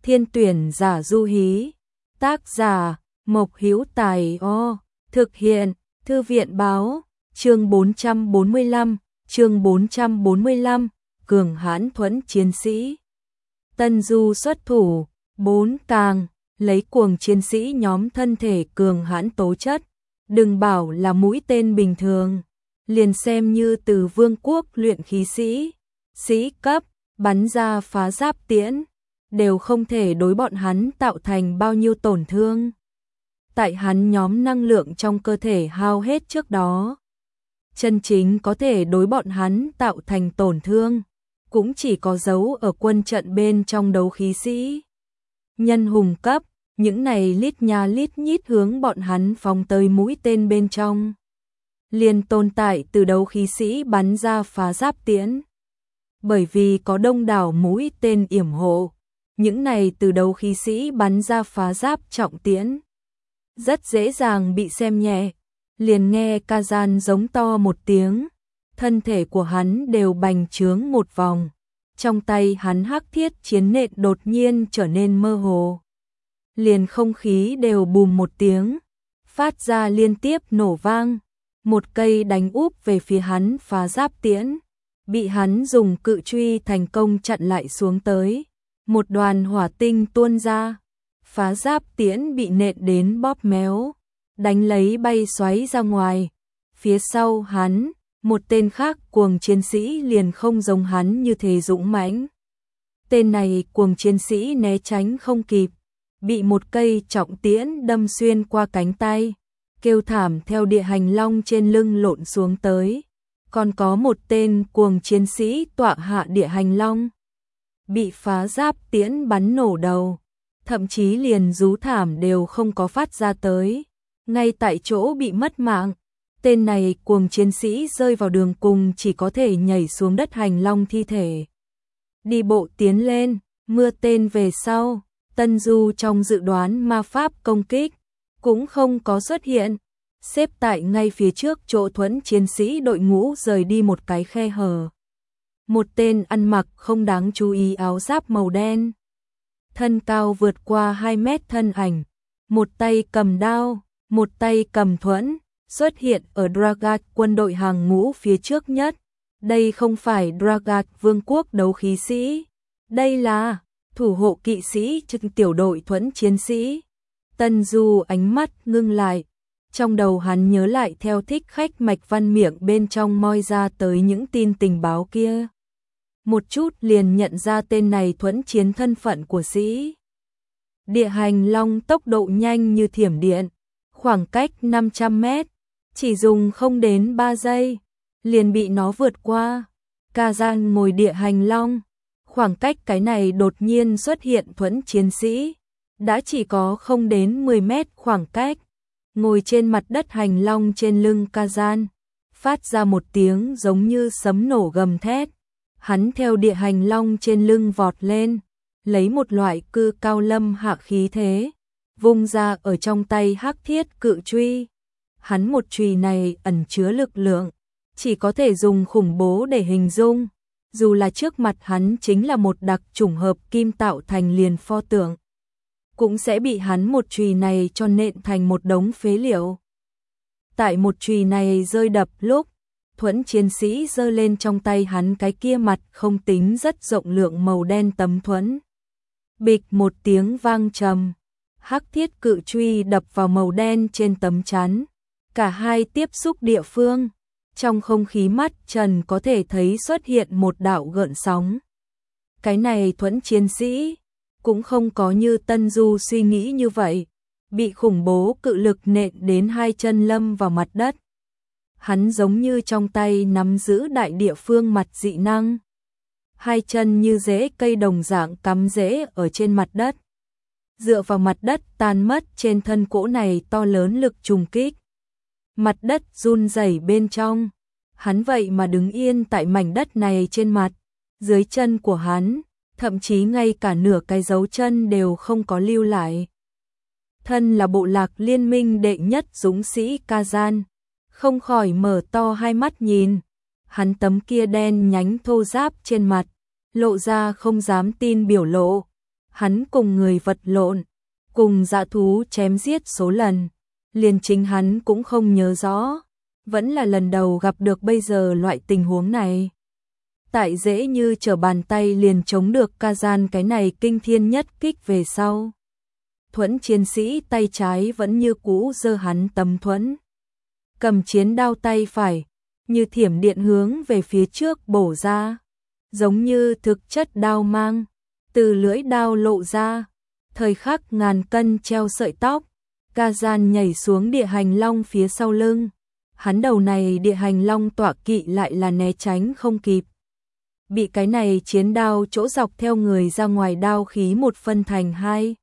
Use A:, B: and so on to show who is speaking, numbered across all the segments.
A: Thiên tuyển giả du hí. Tác giả Mộc Hữu Tài. Thực hiện Thư viện báo. Chương 445. Chương 445. Cường hãn thuẫn chiến sĩ. Tân Du xuất thủ. 4 càng. Lấy cuồng chiến sĩ nhóm thân thể cường hãn tố chất. Đừng bảo là mũi tên bình thường. Liền xem như từ vương quốc luyện khí sĩ. Sĩ cấp. Bắn ra phá giáp tiễn. Đều không thể đối bọn hắn tạo thành bao nhiêu tổn thương. Tại hắn nhóm năng lượng trong cơ thể hao hết trước đó. Chân chính có thể đối bọn hắn tạo thành tổn thương. Cũng chỉ có dấu ở quân trận bên trong đấu khí sĩ. Nhân hùng cấp. Những này lít nha lít nhít hướng bọn hắn phóng tới mũi tên bên trong. Liền tồn tại từ đấu khí sĩ bắn ra phá giáp tiễn. Bởi vì có đông đảo mũi tên yểm hộ. Những này từ đấu khí sĩ bắn ra phá giáp trọng tiễn. Rất dễ dàng bị xem nhẹ. Liền nghe Kazan giống to một tiếng. Thân thể của hắn đều bành trướng một vòng. Trong tay hắn hắc thiết chiến nện đột nhiên trở nên mơ hồ. Liền không khí đều bùm một tiếng. Phát ra liên tiếp nổ vang. Một cây đánh úp về phía hắn phá giáp tiễn. Bị hắn dùng cự truy thành công chặn lại xuống tới. Một đoàn hỏa tinh tuôn ra. Phá giáp tiễn bị nện đến bóp méo. Đánh lấy bay xoáy ra ngoài. Phía sau hắn, một tên khác cuồng chiến sĩ liền không giống hắn như thế dũng mãnh. Tên này cuồng chiến sĩ né tránh không kịp. Bị một cây trọng tiễn đâm xuyên qua cánh tay. Kêu thảm theo địa hành long trên lưng lộn xuống tới. Còn có một tên cuồng chiến sĩ tọa hạ địa hành long. Bị phá giáp tiễn bắn nổ đầu. Thậm chí liền rú thảm đều không có phát ra tới. Ngay tại chỗ bị mất mạng. Tên này cuồng chiến sĩ rơi vào đường cùng chỉ có thể nhảy xuống đất hành long thi thể. Đi bộ tiến lên, mưa tên về sau. Tân Du trong dự đoán ma pháp công kích. Cũng không có xuất hiện. Xếp tại ngay phía trước chỗ thuẫn chiến sĩ đội ngũ rời đi một cái khe hở. Một tên ăn mặc không đáng chú ý áo giáp màu đen. Thân cao vượt qua 2 mét thân ảnh. Một tay cầm đao, một tay cầm thuẫn. Xuất hiện ở Dragat quân đội hàng ngũ phía trước nhất. Đây không phải Dragat vương quốc đấu khí sĩ. Đây là thủ hộ kỵ sĩ trực tiểu đội thuẫn chiến sĩ. Tân Du ánh mắt ngưng lại. Trong đầu hắn nhớ lại theo thích khách mạch văn miệng bên trong moi ra tới những tin tình báo kia. Một chút liền nhận ra tên này thuẫn chiến thân phận của sĩ. Địa hành long tốc độ nhanh như thiểm điện. Khoảng cách 500 mét. Chỉ dùng không đến 3 giây. Liền bị nó vượt qua. Kazan ngồi địa hành long. Khoảng cách cái này đột nhiên xuất hiện thuẫn chiến sĩ. Đã chỉ có không đến 10 mét khoảng cách. Ngồi trên mặt đất hành long trên lưng Kazan. Phát ra một tiếng giống như sấm nổ gầm thét. Hắn theo địa hành long trên lưng vọt lên. Lấy một loại cư cao lâm hạ khí thế. Vung ra ở trong tay hắc thiết cự truy. Hắn một chùy này ẩn chứa lực lượng. Chỉ có thể dùng khủng bố để hình dung. Dù là trước mặt hắn chính là một đặc chủng hợp kim tạo thành liền pho tượng. Cũng sẽ bị hắn một chùy này cho nện thành một đống phế liệu. Tại một chùy này rơi đập lúc, thuẫn chiến sĩ giơ lên trong tay hắn cái kia mặt không tính rất rộng lượng màu đen tấm thuẫn. Bịch một tiếng vang trầm, hắc thiết cự truy đập vào màu đen trên tấm chắn. Cả hai tiếp xúc địa phương, trong không khí mắt trần có thể thấy xuất hiện một đạo gợn sóng. Cái này thuẫn chiến sĩ cũng không có như Tân Du suy nghĩ như vậy, bị khủng bố cự lực nện đến hai chân lâm vào mặt đất. Hắn giống như trong tay nắm giữ đại địa phương mặt dị năng. Hai chân như rễ cây đồng dạng cắm rễ ở trên mặt đất. Dựa vào mặt đất tan mất trên thân cỗ này to lớn lực trùng kích. Mặt đất run rẩy bên trong. Hắn vậy mà đứng yên tại mảnh đất này trên mặt. Dưới chân của hắn, thậm chí ngay cả nửa cái dấu chân đều không có lưu lại. Thân là bộ lạc liên minh đệ nhất dũng sĩ Kazan, không khỏi mở to hai mắt nhìn. Hắn tấm kia đen nhánh thô ráp trên mặt, lộ ra không dám tin biểu lộ. hắn cùng người vật lộn, cùng dã thú chém giết số lần, liền chính hắn cũng không nhớ rõ, vẫn là lần đầu gặp được bây giờ loại tình huống này. Tại dễ như trở bàn tay liền chống được Kazan cái này kinh thiên nhất kích về sau. Thuẫn chiến sĩ tay trái vẫn như cũ giơ hắn tấm thuẫn, cầm chiến đao tay phải, như thiểm điện hướng về phía trước bổ ra, giống như thực chất đao mang, từ lưỡi đao lộ ra, thời khắc ngàn cân treo sợi tóc, Kazan nhảy xuống địa hành long phía sau lưng, hắn đầu này địa hành long tọa kỵ lại là né tránh không kịp. Bị cái này chiến đao chỗ dọc theo người ra ngoài đao khí một phân thành hai.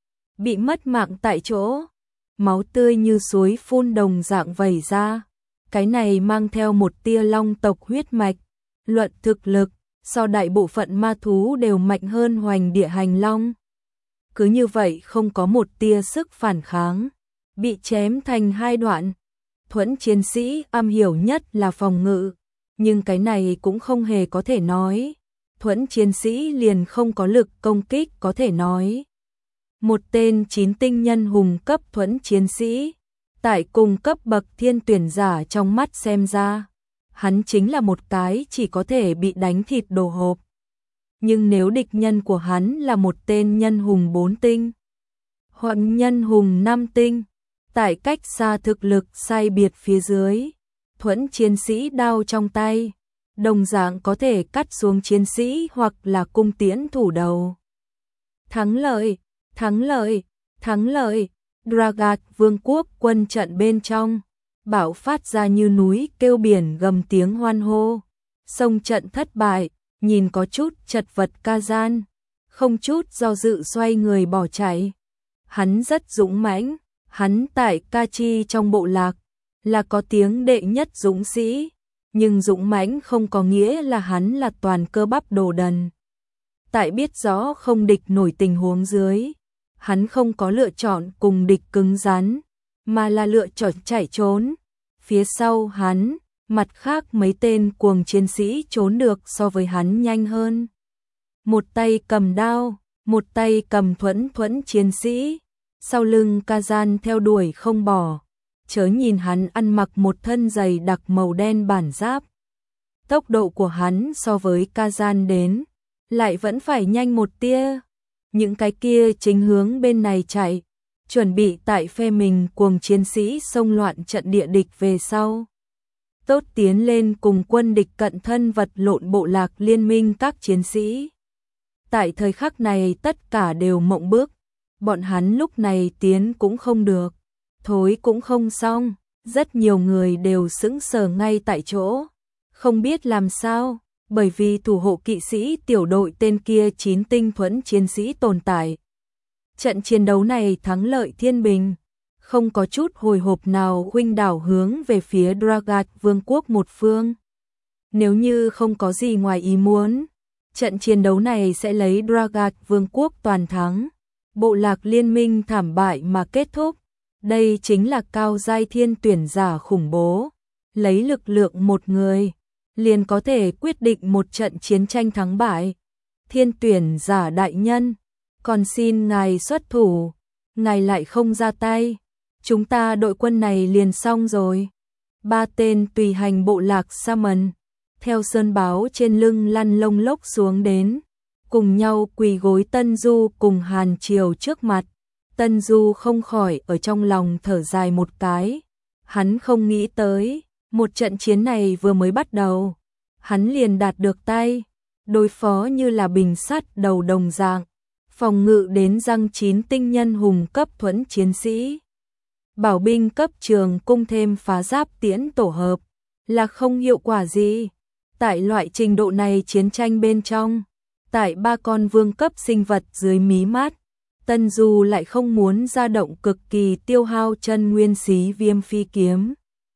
A: Bị mất mạng tại chỗ, máu tươi như suối phun đồng dạng vẩy ra. Cái này mang theo một tia long tộc huyết mạch, luận thực lực, so đại bộ phận ma thú đều mạnh hơn hoành địa hành long. Cứ như vậy không có một tia sức phản kháng, bị chém thành hai đoạn. Thuẫn chiến sĩ am hiểu nhất là phòng ngự, nhưng cái này cũng không hề có thể nói. Thuẫn chiến sĩ liền không có lực công kích có thể nói. Một tên 9 tinh nhân hùng cấp thuẫn chiến sĩ, tại cùng cấp bậc thiên tuyển giả trong mắt xem ra, hắn chính là một cái chỉ có thể bị đánh thịt đồ hộp. Nhưng nếu địch nhân của hắn là một tên nhân hùng 4 tinh, hoặc nhân hùng 5 tinh, tại cách xa thực lực sai biệt phía dưới, thuẫn chiến sĩ đao trong tay, đồng dạng có thể cắt xuống chiến sĩ hoặc là cung tiễn thủ đầu. Thắng lợi, thắng lợi, thắng lợi, Dragat vương quốc quân trận bên trong, bão phát ra như núi kêu biển gầm tiếng hoan hô. Sông trận thất bại, nhìn có chút chật vật Kazan, không chút do dự xoay người bỏ chạy. Hắn rất dũng mãnh, hắn tại Kachi trong bộ lạc là có tiếng đệ nhất dũng sĩ, nhưng dũng mãnh không có nghĩa là hắn là toàn cơ bắp đồ đần. Tại biết rõ không địch nổi tình huống dưới, hắn không có lựa chọn cùng địch cứng rắn, mà là lựa chọn chạy trốn. Phía sau hắn, mặt khác mấy tên cuồng chiến sĩ trốn được so với hắn nhanh hơn. Một tay cầm đao, một tay cầm thuẫn chiến sĩ, sau lưng Kazan theo đuổi không bỏ. Chớ nhìn hắn ăn mặc một thân giày đặc màu đen bản giáp. Tốc độ của hắn so với Kazan đến, lại vẫn phải nhanh một tia. Những cái kia chính hướng bên này chạy, chuẩn bị tại phe mình cuồng chiến sĩ xông loạn trận địa địch về sau. Tốt tiến lên cùng quân địch cận thân vật lộn bộ lạc liên minh các chiến sĩ. Tại thời khắc này tất cả đều mộng bước, bọn hắn lúc này tiến cũng không được, thối cũng không xong, rất nhiều người đều sững sờ ngay tại chỗ, không biết làm sao, bởi vì thủ hộ kỵ sĩ tiểu đội tên kia 9 tinh thuẫn chiến sĩ tồn tại. Trận chiến đấu này thắng lợi thiên bình, không có chút hồi hộp nào khuynh đảo hướng về phía Dragat vương quốc một phương. Nếu như không có gì ngoài ý muốn, trận chiến đấu này sẽ lấy Dragat vương quốc toàn thắng, bộ lạc liên minh thảm bại mà kết thúc. Đây chính là cao giai thiên tuyển giả khủng bố, lấy lực lượng một người, liền có thể quyết định một trận chiến tranh thắng bại. Thiên tuyển giả đại nhân, còn xin ngài xuất thủ, ngài lại không ra tay, chúng ta đội quân này liền xong rồi. 3 tên tùy hành bộ lạc Saman, theo sơn báo trên lưng lăn lông lốc xuống đến, cùng nhau quỳ gối Tân Du cùng Hàn Triều trước mặt. Tân Du không khỏi ở trong lòng thở dài một cái, hắn không nghĩ tới, một trận chiến này vừa mới bắt đầu, hắn liền đạt được tay, đối phó như là bình sắt đầu đồng dạng, phòng ngự đến răng 9 tinh nhân hùng cấp thuẫn chiến sĩ. Bảo binh cấp trường cung thêm phá giáp tiễn tổ hợp, là không hiệu quả gì. Tại loại trình độ này chiến tranh bên trong, tại 3 con vương cấp sinh vật dưới mí mắt, Tân Du lại không muốn ra động cực kỳ tiêu hao chân nguyên xí viêm phi kiếm.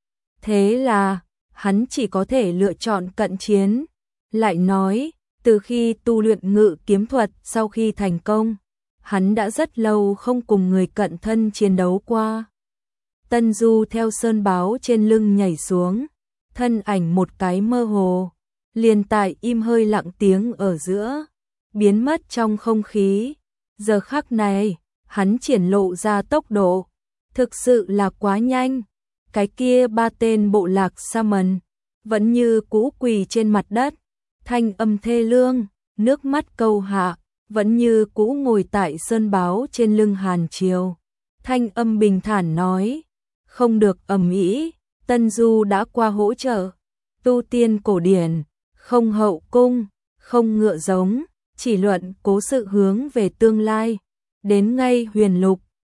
A: Thế là, hắn chỉ có thể lựa chọn cận chiến. Lại nói, từ khi tu luyện ngự kiếm thuật sau khi thành công, hắn đã rất lâu không cùng người cận thân chiến đấu qua. Tân Du theo sơn báo trên lưng nhảy xuống, thân ảnh một cái mơ hồ, liền tại im hơi lặng tiếng ở giữa, biến mất trong không khí. Giờ khắc này, hắn triển lộ ra tốc độ, thực sự là quá nhanh. Cái kia 3 tên bộ lạc Saman vẫn như cũ quỳ trên mặt đất, thanh âm thê lương, nước mắt câu hạ, vẫn như cũ ngồi tại sơn báo trên lưng Hàn Triều. Thanh âm bình thản nói, không được ầm ĩ, Tân Du đã qua hỗ trợ, tu tiên cổ điển, không hậu cung, không ngựa giống, chỉ luận cố sự hướng về tương lai, đến ngay huyền lục,